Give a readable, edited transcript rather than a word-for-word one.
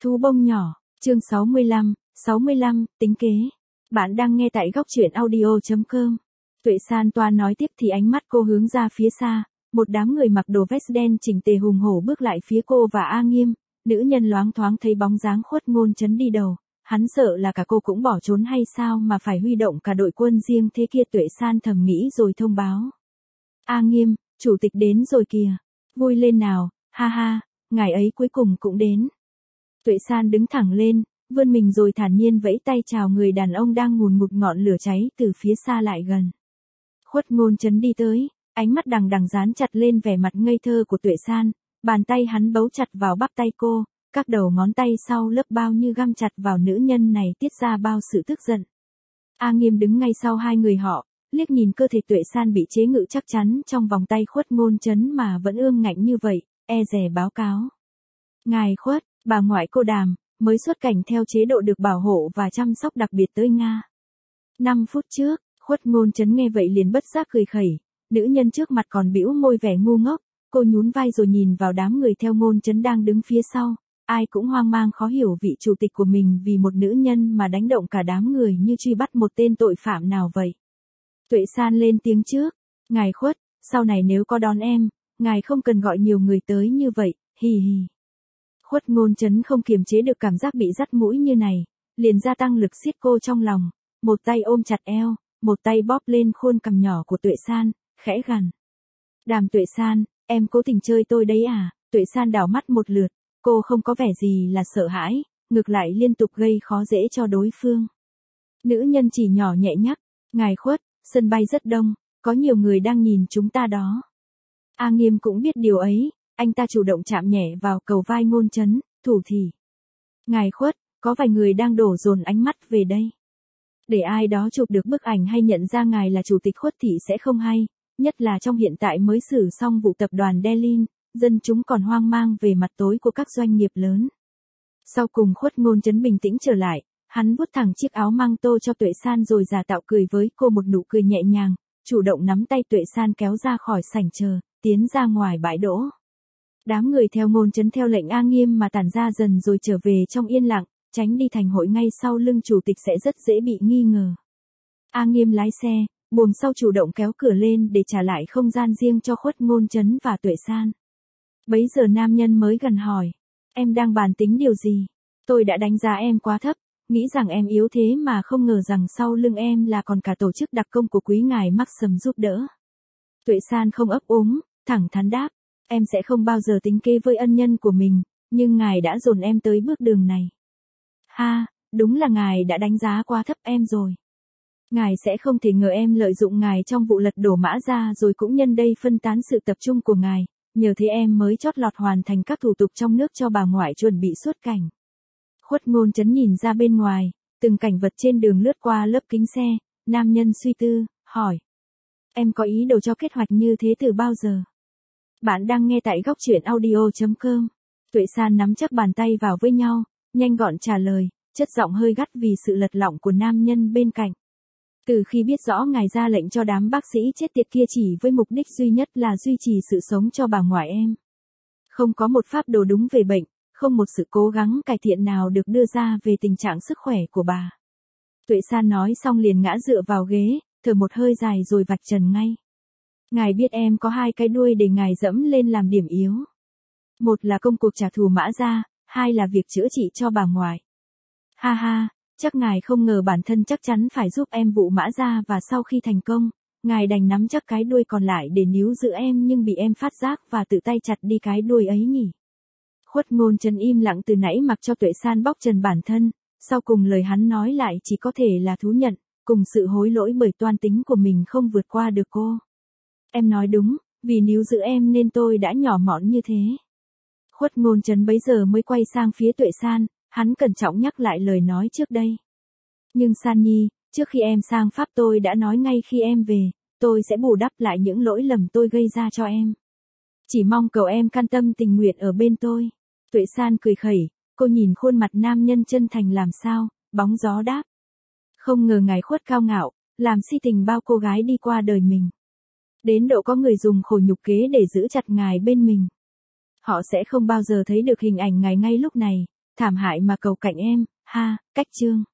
Thú bông nhỏ, chương 65, tính kế. Bạn đang nghe tại góc truyện audio.com. Tuệ San toa nói tiếp thì ánh mắt cô hướng ra phía xa, một đám người mặc đồ vest đen chỉnh tề hùng hổ bước lại phía cô và A Nghiêm, nữ nhân loáng thoáng thấy bóng dáng Khuất Ngôn Chấn đi đầu, hắn sợ là cả cô cũng bỏ trốn hay sao mà phải huy động cả đội quân riêng thế kia. Tuệ San thầm nghĩ rồi thông báo. A Nghiêm, chủ tịch đến rồi kìa, vui lên nào, ha ha, ngài ấy cuối cùng cũng đến. Tuệ San đứng thẳng lên, vươn mình rồi thản nhiên vẫy tay chào người đàn ông đang ngùn ngụt ngọn lửa cháy từ phía xa lại gần. Khuất Ngôn Chấn đi tới, ánh mắt đằng đằng dán chặt lên vẻ mặt ngây thơ của Tuệ San, bàn tay hắn bấu chặt vào bắp tay cô, các đầu ngón tay sau lớp bao như găm chặt vào nữ nhân này tiết ra bao sự tức giận. A Nghiêm đứng ngay sau hai người họ, liếc nhìn cơ thể Tuệ San bị chế ngự chắc chắn trong vòng tay Khuất Ngôn Chấn mà vẫn ương ngạnh như vậy, e dè báo cáo. Ngài Khuất, bà ngoại cô Đàm, mới xuất cảnh theo chế độ được bảo hộ và chăm sóc đặc biệt tới Nga. 5 phút trước, Khuất Ngôn Chấn nghe vậy liền bất giác cười khẩy, nữ nhân trước mặt còn bĩu môi vẻ ngu ngốc, cô nhún vai rồi nhìn vào đám người theo Ngôn Chấn đang đứng phía sau, ai cũng hoang mang khó hiểu vị chủ tịch của mình vì một nữ nhân mà đánh động cả đám người như truy bắt một tên tội phạm nào vậy. Tuệ San lên tiếng trước, ngài Khuất, sau này nếu có đón em, ngài không cần gọi nhiều người tới như vậy, hì hì. Khuất Ngôn Chấn không kiềm chế được cảm giác bị dắt mũi như này, liền gia tăng lực siết cô trong lòng, một tay ôm chặt eo, một tay bóp lên khuôn cằm nhỏ của Tuệ San, khẽ gằn. Đàm Tuệ San, em cố tình chơi tôi đấy à? Tuệ San đảo mắt một lượt, cô không có vẻ gì là sợ hãi, ngược lại liên tục gây khó dễ cho đối phương. Nữ nhân chỉ nhỏ nhẹ nhắc, ngài Khuất, sân bay rất đông, có nhiều người đang nhìn chúng ta đó. A Nghiêm cũng biết điều ấy, anh ta chủ động chạm nhẹ vào cầu vai Ngôn Chấn, thủ thỉ. Ngài Khuất, có vài người đang đổ dồn ánh mắt về đây. Để ai đó chụp được bức ảnh hay nhận ra ngài là chủ tịch Khuất thì sẽ không hay, nhất là trong hiện tại mới xử xong vụ tập đoàn Delin, dân chúng còn hoang mang về mặt tối của các doanh nghiệp lớn. Sau cùng Khuất Ngôn Chấn bình tĩnh trở lại, hắn vuốt thẳng chiếc áo măng tô cho Tuệ San rồi giả tạo cười với cô một nụ cười nhẹ nhàng, chủ động nắm tay Tuệ San kéo ra khỏi sảnh chờ, tiến ra ngoài bãi đỗ. Đám người theo Ngôn Chấn theo lệnh A Nghiêm mà tản ra dần rồi trở về trong yên lặng, tránh đi thành hội ngay sau lưng chủ tịch sẽ rất dễ bị nghi ngờ. A Nghiêm lái xe, buồng sau chủ động kéo cửa lên để trả lại không gian riêng cho Khuất Ngôn Chấn và Tuệ San. Bấy giờ nam nhân mới gần hỏi, em đang bàn tính điều gì? Tôi đã đánh giá em quá thấp, nghĩ rằng em yếu thế mà không ngờ rằng sau lưng em là còn cả tổ chức đặc công của quý ngài Maxim giúp đỡ. Tuệ San không ấp úng, thẳng thắn đáp, em sẽ không bao giờ tính kế với ân nhân của mình, nhưng ngài đã dồn em tới bước đường này. Ha, đúng là ngài đã đánh giá quá thấp em rồi. Ngài sẽ không thể ngờ em lợi dụng ngài trong vụ lật đổ Mã Gia rồi cũng nhân đây phân tán sự tập trung của ngài, nhờ thế em mới chót lọt hoàn thành các thủ tục trong nước cho bà ngoại chuẩn bị xuất cảnh. Khuất Ngôn Chấn nhìn ra bên ngoài, từng cảnh vật trên đường lướt qua lớp kính xe, nam nhân suy tư, hỏi. Em có ý đồ cho kế hoạch như thế từ bao giờ? Bạn đang nghe tại góc truyện audio.com. Tuệ San nắm chắc bàn tay vào với nhau, nhanh gọn trả lời, chất giọng hơi gắt vì sự lật lọng của nam nhân bên cạnh. Từ khi biết rõ ngài ra lệnh cho đám bác sĩ chết tiệt kia chỉ với mục đích duy nhất là duy trì sự sống cho bà ngoại em. Không có một phác đồ đúng về bệnh, không một sự cố gắng cải thiện nào được đưa ra về tình trạng sức khỏe của bà. Tuệ San nói xong liền ngã dựa vào ghế, thở một hơi dài rồi vạch trần ngay. Ngài biết em có hai cái đuôi để ngài dẫm lên làm điểm yếu. Một là công cuộc trả thù Mã Gia, hai là việc chữa trị cho bà ngoại. Ha ha, chắc ngài không ngờ bản thân chắc chắn phải giúp em vụ Mã Gia và sau khi thành công, ngài đành nắm chắc cái đuôi còn lại để níu giữ em nhưng bị em phát giác và tự tay chặt đi cái đuôi ấy nhỉ. Khuất Ngôn Chấn im lặng từ nãy mặc cho Tuệ San bóc trần bản thân, sau cùng lời hắn nói lại chỉ có thể là thú nhận, cùng sự hối lỗi bởi toan tính của mình không vượt qua được cô. Em nói đúng, vì níu giữ em nên tôi đã nhỏ mọn như thế. Khuất Ngôn Chấn bấy giờ mới quay sang phía Tuệ San, hắn cẩn trọng nhắc lại lời nói trước đây. Nhưng San Nhi, trước khi em sang Pháp tôi đã nói ngay khi em về, tôi sẽ bù đắp lại những lỗi lầm tôi gây ra cho em. Chỉ mong cầu em can tâm tình nguyện ở bên tôi. Tuệ San cười khẩy, cô nhìn khuôn mặt nam nhân chân thành làm sao, bóng gió đáp. Không ngờ ngài Khuất cao ngạo, làm si tình bao cô gái đi qua đời mình. Đến độ có người dùng khổ nhục kế để giữ chặt ngài bên mình. Họ sẽ không bao giờ thấy được hình ảnh ngài ngay lúc này, Thảm hại mà cầu cạnh em, ha, cách chương.